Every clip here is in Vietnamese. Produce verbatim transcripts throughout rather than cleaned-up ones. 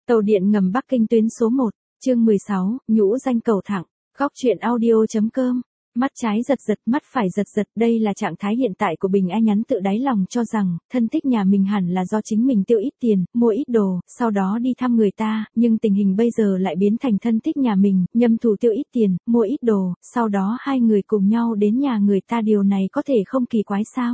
Tàu điện ngầm Bắc Kinh tuyến số một, chương mười sáu, nhũ danh cầu thẳng, góc truyện audio.com. Mắt trái giật giật, mắt phải giật giật, đây là trạng thái hiện tại của Bình A nhắn tự đáy lòng cho rằng, thân thích nhà mình hẳn là do chính mình tiêu ít tiền, mua ít đồ, sau đó đi thăm người ta, nhưng tình hình bây giờ lại biến thành thân thích nhà mình, nhâm thù tiêu ít tiền, mua ít đồ, sau đó hai người cùng nhau đến nhà người ta, điều này có thể không kỳ quái sao?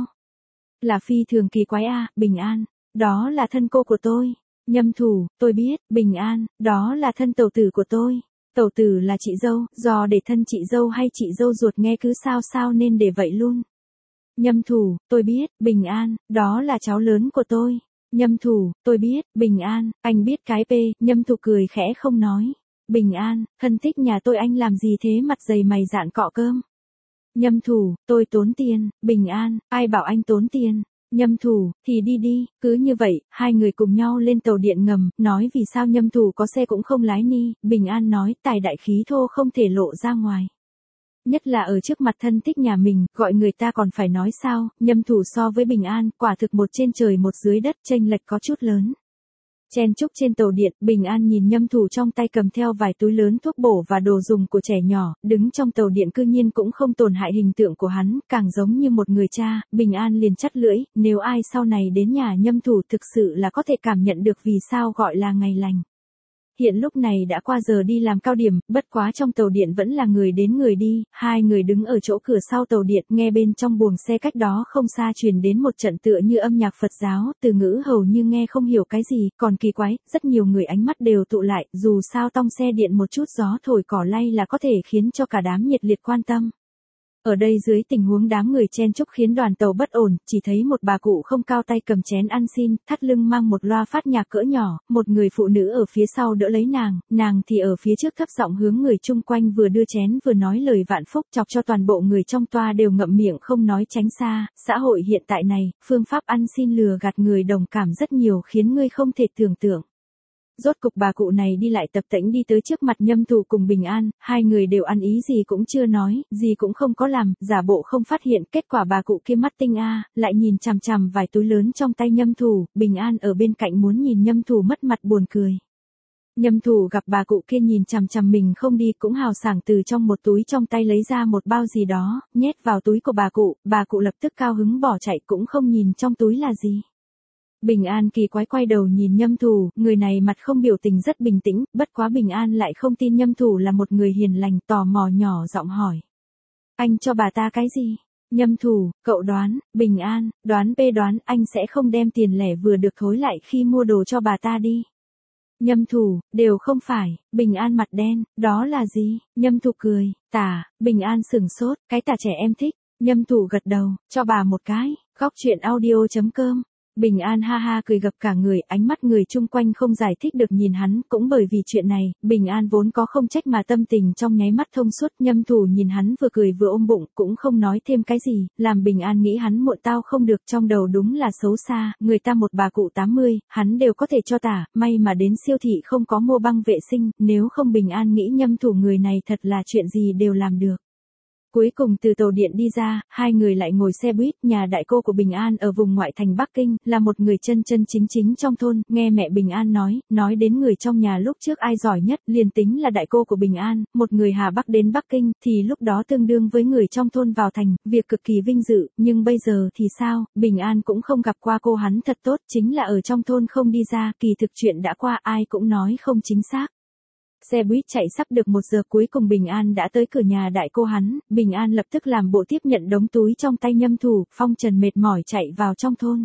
Là phi thường kỳ quái a. Bình An, đó là thân cô của tôi. Nhâm thù, tôi biết. Bình An, đó là thân tẩu tử của tôi. Tẩu tử là chị dâu, do để thân chị dâu hay chị dâu ruột nghe cứ sao sao nên để vậy luôn. Nhâm thù, tôi biết. Bình An, đó là cháu lớn của tôi. Nhâm thù, tôi biết. Bình An, anh biết cái p. Nhâm thù cười khẽ không nói. Bình An, thân thích nhà tôi anh làm gì thế, mặt dày mày dạn cọ cơm. Nhâm thù, tôi tốn tiền. Bình An, ai bảo anh tốn tiền. Nhâm thù, thì đi đi. Cứ như vậy, hai người cùng nhau lên tàu điện ngầm, nói vì sao nhâm thù có xe cũng không lái ni. Bình An nói, tài đại khí thô không thể lộ ra ngoài. Nhất là ở trước mặt thân thích nhà mình, gọi người ta còn phải nói sao. Nhâm thù so với Bình An, quả thực một trên trời một dưới đất, chênh lệch có chút lớn. Chen chúc trên tàu điện, Bình An nhìn nhâm thù trong tay cầm theo vài túi lớn thuốc bổ và đồ dùng của trẻ nhỏ, đứng trong tàu điện cư nhiên cũng không tổn hại hình tượng của hắn, càng giống như một người cha. Bình An liền chắt lưỡi, nếu ai sau này đến nhà nhâm thù thực sự là có thể cảm nhận được vì sao gọi là ngày lành. Hiện lúc này đã qua giờ đi làm cao điểm, bất quá trong tàu điện vẫn là người đến người đi, hai người đứng ở chỗ cửa sau tàu điện, nghe bên trong buồng xe cách đó không xa truyền đến một trận tựa như âm nhạc Phật giáo, từ ngữ hầu như nghe không hiểu cái gì, còn kỳ quái, rất nhiều người ánh mắt đều tụ lại, dù sao tong xe điện một chút gió thổi cỏ lay là có thể khiến cho cả đám nhiệt liệt quan tâm. Ở đây dưới tình huống đám người chen chúc khiến đoàn tàu bất ổn, chỉ thấy một bà cụ không cao tay cầm chén ăn xin, thắt lưng mang một loa phát nhạc cỡ nhỏ, một người phụ nữ ở phía sau đỡ lấy nàng, nàng thì ở phía trước thấp giọng hướng người chung quanh vừa đưa chén vừa nói lời vạn phúc, chọc cho toàn bộ người trong toa đều ngậm miệng không nói tránh xa. Xã hội hiện tại này, phương pháp ăn xin lừa gạt người đồng cảm rất nhiều khiến ngươi không thể tưởng tượng. Rốt cục bà cụ này đi lại tập tễnh đi tới trước mặt nhâm thù cùng Bình An, hai người đều ăn ý gì cũng chưa nói, gì cũng không có làm, giả bộ không phát hiện, kết quả bà cụ kia mắt tinh a, lại nhìn chằm chằm vài túi lớn trong tay nhâm thù. Bình An ở bên cạnh muốn nhìn nhâm thù mất mặt buồn cười. Nhâm thù gặp bà cụ kia nhìn chằm chằm mình không đi, cũng hào sảng từ trong một túi trong tay lấy ra một bao gì đó, nhét vào túi của bà cụ, bà cụ lập tức cao hứng bỏ chạy cũng không nhìn trong túi là gì. Bình An kỳ quái quay đầu nhìn nhâm thù, người này mặt không biểu tình rất bình tĩnh, bất quá Bình An lại không tin nhâm thù là một người hiền lành, tò mò nhỏ giọng hỏi. Anh cho bà ta cái gì? Nhâm thù, cậu đoán. Bình An, đoán p đoán, anh sẽ không đem tiền lẻ vừa được thối lại khi mua đồ cho bà ta đi. Nhâm thù, đều không phải. Bình An mặt đen, đó là gì? Nhâm thù cười, tả. Bình An sửng sốt, cái tả trẻ em thích. Nhâm thù gật đầu, cho bà một cái. Góc truyện audio.com. Bình An ha ha cười gập cả người, ánh mắt người chung quanh không giải thích được nhìn hắn, cũng bởi vì chuyện này, Bình An vốn có không trách mà tâm tình trong nháy mắt thông suốt. Nhâm thù nhìn hắn vừa cười vừa ôm bụng, cũng không nói thêm cái gì, làm Bình An nghĩ hắn muộn tao không được, trong đầu đúng là xấu xa, người ta một bà cụ tám mươi, hắn đều có thể cho tả, may mà đến siêu thị không có mua băng vệ sinh, nếu không Bình An nghĩ nhâm thù người này thật là chuyện gì đều làm được. Cuối cùng từ tàu điện đi ra, hai người lại ngồi xe buýt. Nhà đại cô của Bình An ở vùng ngoại thành Bắc Kinh, là một người chân chân chính chính trong thôn, nghe mẹ Bình An nói, nói đến người trong nhà lúc trước ai giỏi nhất, liền tính là đại cô của Bình An, một người Hà Bắc đến Bắc Kinh, thì lúc đó tương đương với người trong thôn vào thành, việc cực kỳ vinh dự, nhưng bây giờ thì sao, Bình An cũng không gặp qua cô hắn thật tốt, chính là ở trong thôn không đi ra, kỳ thực chuyện đã qua ai cũng nói không chính xác. Xe buýt chạy sắp được một giờ, cuối cùng Bình An đã tới cửa nhà đại cô hắn, Bình An lập tức làm bộ tiếp nhận đống túi trong tay nhâm thù, phong trần mệt mỏi chạy vào trong thôn.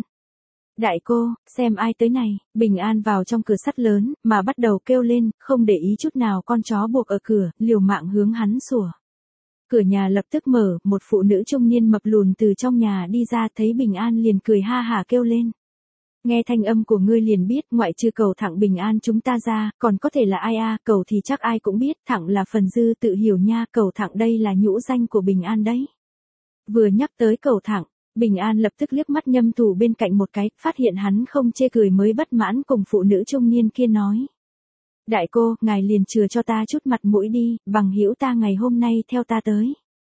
Đại cô, xem ai tới này. Bình An vào trong cửa sắt lớn, mà bắt đầu kêu lên, không để ý chút nào con chó buộc ở cửa, liều mạng hướng hắn sủa. Cửa nhà lập tức mở, một phụ nữ trung niên mập lùn từ trong nhà đi ra, thấy Bình An liền cười ha hả kêu lên. Nghe thanh âm của ngươi liền biết, ngoại trừ cầu thẳng Bình An chúng ta ra, còn có thể là ai a? Cầu thì chắc ai cũng biết, thẳng là phần dư tự hiểu nha, cầu thẳng đây là nhũ danh của Bình An đấy. Vừa nhắc tới cầu thẳng, Bình An lập tức liếc mắt nhâm thù bên cạnh một cái, phát hiện hắn không chê cười mới bất mãn, cùng phụ nữ trung niên kia nói. Đại cô, ngài liền chừa cho ta chút mặt mũi đi, bằng hữu ta ngày hôm nay theo ta tới.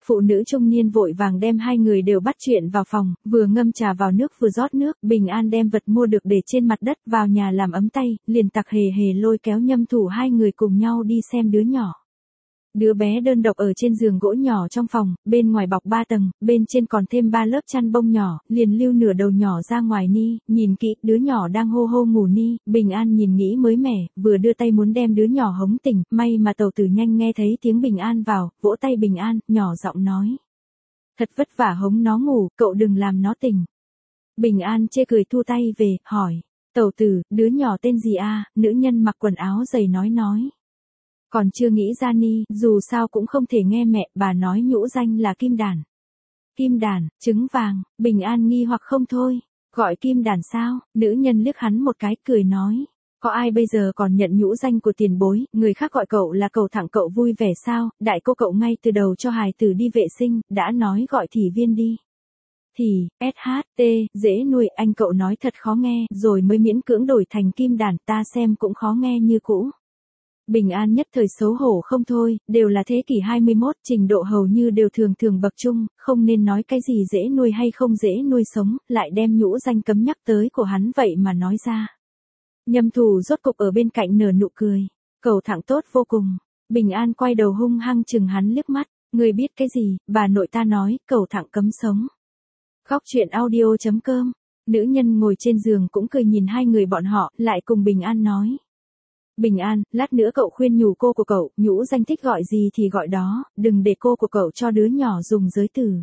Phụ nữ trung niên vội vàng đem hai người đều bắt chuyện vào phòng, vừa ngâm trà vào nước vừa rót nước, Bình An đem vật mua được để trên mặt đất vào nhà làm ấm tay, liền tặc hề hề lôi kéo Nhâm Thủ hai người cùng nhau đi xem đứa nhỏ. Đứa bé đơn độc ở trên giường gỗ nhỏ trong phòng, bên ngoài bọc ba tầng, bên trên còn thêm ba lớp chăn bông nhỏ, liền lưu nửa đầu nhỏ ra ngoài ni, nhìn kỹ, đứa nhỏ đang hô hô ngủ ni, Bình An nhìn nghĩ mới mẻ, vừa đưa tay muốn đem đứa nhỏ hống tỉnh, may mà Tẩu Tử nhanh nghe thấy tiếng Bình An vào, vỗ tay Bình An, nhỏ giọng nói. Thật vất vả hống nó ngủ, cậu đừng làm nó tỉnh. Bình An chê cười thu tay về, hỏi, Tẩu Tử, đứa nhỏ tên gì a? Nữ nhân mặc quần áo dày nói nói. Còn chưa nghĩ ra ni, dù sao cũng không thể nghe mẹ, bà nói nhũ danh là Kim Đàn. Kim Đàn, trứng vàng, Bình An nghi hoặc không thôi, gọi Kim Đàn sao, nữ nhân liếc hắn một cái cười nói. Có ai bây giờ còn nhận nhũ danh của tiền bối, người khác gọi cậu là cậu thẳng cậu vui vẻ sao, đại cô cậu ngay từ đầu cho hài tử đi vệ sinh, đã nói gọi Thì Viên đi. Thì, ét hát tê, dễ nuôi, anh cậu nói thật khó nghe, rồi mới miễn cưỡng đổi thành Kim Đàn, ta xem cũng khó nghe như cũ. Bình An nhất thời xấu hổ không thôi, đều là thế kỷ hai mươi mốt, trình độ hầu như đều thường thường bậc trung, không nên nói cái gì dễ nuôi hay không dễ nuôi sống, lại đem nhũ danh cấm nhắc tới của hắn vậy mà nói ra. Nhâm Thủ rốt cục ở bên cạnh nở nụ cười, cậu thẳng tốt vô cùng. Bình An quay đầu hung hăng chừng hắn liếc mắt, người biết cái gì, bà nội ta nói, cậu thẳng cấm sống. Góc truyện audio chấm com, nữ nhân ngồi trên giường cũng cười nhìn hai người bọn họ, lại cùng Bình An nói. Bình An, lát nữa cậu khuyên nhủ cô của cậu, nhũ danh thích gọi gì thì gọi đó, đừng để cô của cậu cho đứa nhỏ dùng giới từ.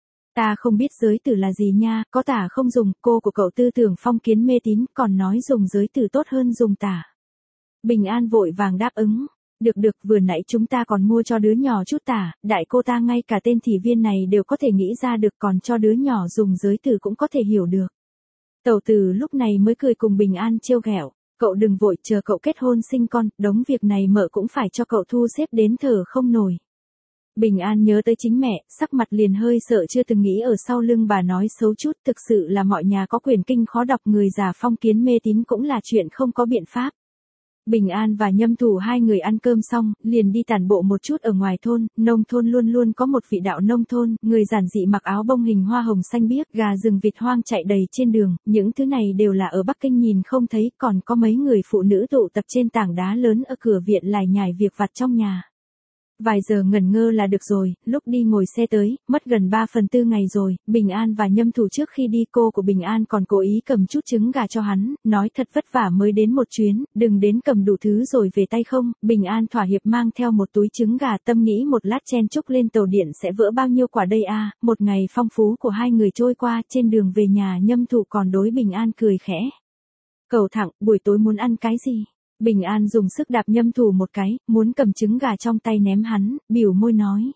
Ta không biết giới từ là gì nha, có tả không dùng, cô của cậu tư tưởng phong kiến mê tín, còn nói dùng giới từ tốt hơn dùng tả. Bình An vội vàng đáp ứng. Được được, vừa nãy chúng ta còn mua cho đứa nhỏ chút tả, đại cô ta ngay cả tên Thì Viên này đều có thể nghĩ ra được, còn cho đứa nhỏ dùng giới từ cũng có thể hiểu được. Tẩu Tử lúc này mới cười cùng Bình An trêu ghẹo. Cậu đừng vội, chờ cậu kết hôn sinh con, đống việc này mợ cũng phải cho cậu thu xếp đến thở không nổi. Bình An nhớ tới chính mẹ, sắc mặt liền hơi sợ, chưa từng nghĩ ở sau lưng bà nói xấu chút, thực sự là mọi nhà có quyền kinh khó đọc, người già phong kiến mê tín cũng là chuyện không có biện pháp. Bình An và Nhâm Thủ hai người ăn cơm xong, liền đi tản bộ một chút ở ngoài thôn, nông thôn luôn luôn có một vị đạo nông thôn, người giản dị mặc áo bông hình hoa hồng xanh biếc, gà rừng vịt hoang chạy đầy trên đường, những thứ này đều là ở Bắc Kinh nhìn không thấy, còn có mấy người phụ nữ tụ tập trên tảng đá lớn ở cửa viện lải nhải việc vặt trong nhà. Vài giờ ngẩn ngơ là được rồi, lúc đi ngồi xe tới, mất gần ba phần tư ngày rồi, Bình An và Nhâm Thủ trước khi đi cô của Bình An còn cố ý cầm chút trứng gà cho hắn, nói thật vất vả mới đến một chuyến, đừng đến cầm đủ thứ rồi về tay không, Bình An thỏa hiệp mang theo một túi trứng gà, tâm nghĩ một lát chen chúc lên tàu điện sẽ vỡ bao nhiêu quả đây a. Một ngày phong phú của hai người trôi qua, trên đường về nhà Nhâm Thủ còn đối Bình An cười khẽ. Cậu thẳng, buổi tối muốn ăn cái gì? Bình An dùng sức đạp Nhâm Thủ một cái, muốn cầm trứng gà trong tay ném hắn, biểu môi nói.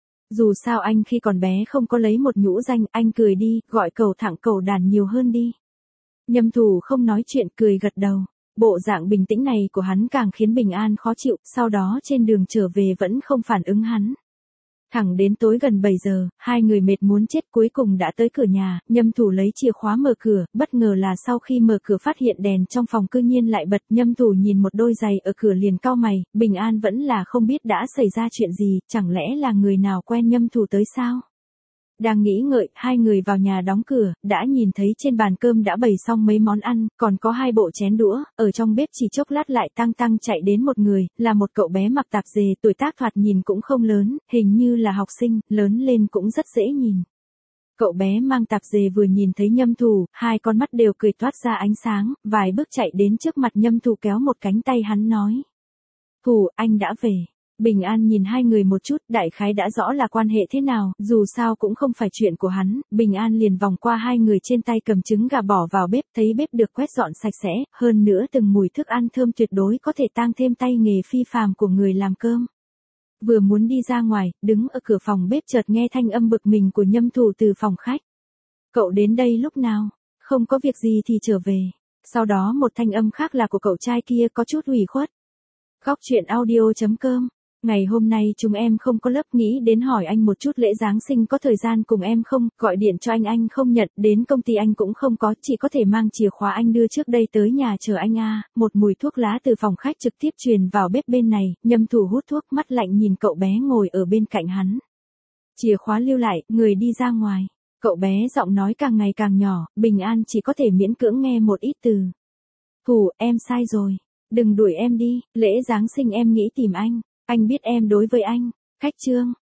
Dù sao anh khi còn bé không có lấy một nhũ danh, anh cười đi, gọi cậu thẳng cậu Đàn nhiều hơn đi. Nhâm Thủ không nói chuyện, cười gật đầu. Bộ dạng bình tĩnh này của hắn càng khiến Bình An khó chịu, sau đó trên đường trở về vẫn không phản ứng hắn. Thẳng đến tối gần bảy giờ, hai người mệt muốn chết cuối cùng đã tới cửa nhà, Nhâm Thủ lấy chìa khóa mở cửa, bất ngờ là sau khi mở cửa phát hiện đèn trong phòng cư nhiên lại bật, Nhâm Thủ nhìn một đôi giày ở cửa liền cau mày, Bình An vẫn là không biết đã xảy ra chuyện gì, chẳng lẽ là người nào quen Nhâm Thủ tới sao? Đang nghĩ ngợi, hai người vào nhà đóng cửa, đã nhìn thấy trên bàn cơm đã bày xong mấy món ăn, còn có hai bộ chén đũa, ở trong bếp chỉ chốc lát lại tăng tăng chạy đến một người, là một cậu bé mặc tạp dề, tuổi tác thoạt nhìn cũng không lớn, hình như là học sinh, lớn lên cũng rất dễ nhìn. Cậu bé mang tạp dề vừa nhìn thấy Nhâm Thủ, hai con mắt đều cười toát ra ánh sáng, vài bước chạy đến trước mặt Nhâm Thủ kéo một cánh tay hắn nói. Thủ, anh đã về. Bình An nhìn hai người một chút, đại khái đã rõ là quan hệ thế nào, dù sao cũng không phải chuyện của hắn, Bình An liền vòng qua hai người trên tay cầm trứng gà bỏ vào bếp, thấy bếp được quét dọn sạch sẽ, hơn nữa từng mùi thức ăn thơm tuyệt đối có thể tăng thêm tay nghề phi phàm của người làm cơm. Vừa muốn đi ra ngoài, đứng ở cửa phòng bếp chợt nghe thanh âm bực mình của Nhâm Thủ từ phòng khách. Cậu đến đây lúc nào? Không có việc gì thì trở về. Sau đó một thanh âm khác là của cậu trai kia có chút ủy khuất. Góc truyện audio chấm com. Ngày hôm nay chúng em không có lớp, nghĩ đến hỏi anh một chút lễ Giáng sinh có thời gian cùng em không, gọi điện cho anh anh không nhận, đến công ty anh cũng không có, chỉ có thể mang chìa khóa anh đưa trước đây tới nhà chờ anh a. Một mùi thuốc lá từ phòng khách trực tiếp truyền vào bếp bên này, Nhâm Thủ hút thuốc, mắt lạnh nhìn cậu bé ngồi ở bên cạnh hắn. Chìa khóa lưu lại, người đi ra ngoài. Cậu bé giọng nói càng ngày càng nhỏ, Bình An chỉ có thể miễn cưỡng nghe một ít từ. Thủ, em sai rồi. Đừng đuổi em đi, lễ Giáng sinh em nghĩ tìm anh. Anh biết em đối với anh. Khách trương.